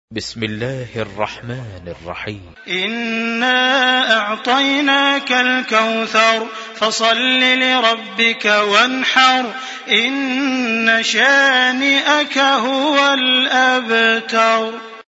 بسم الله الرحمن الرحيم. إنا أعطيناك الكوثر فصل لربك وانحر إن شانئك هو الأبتر.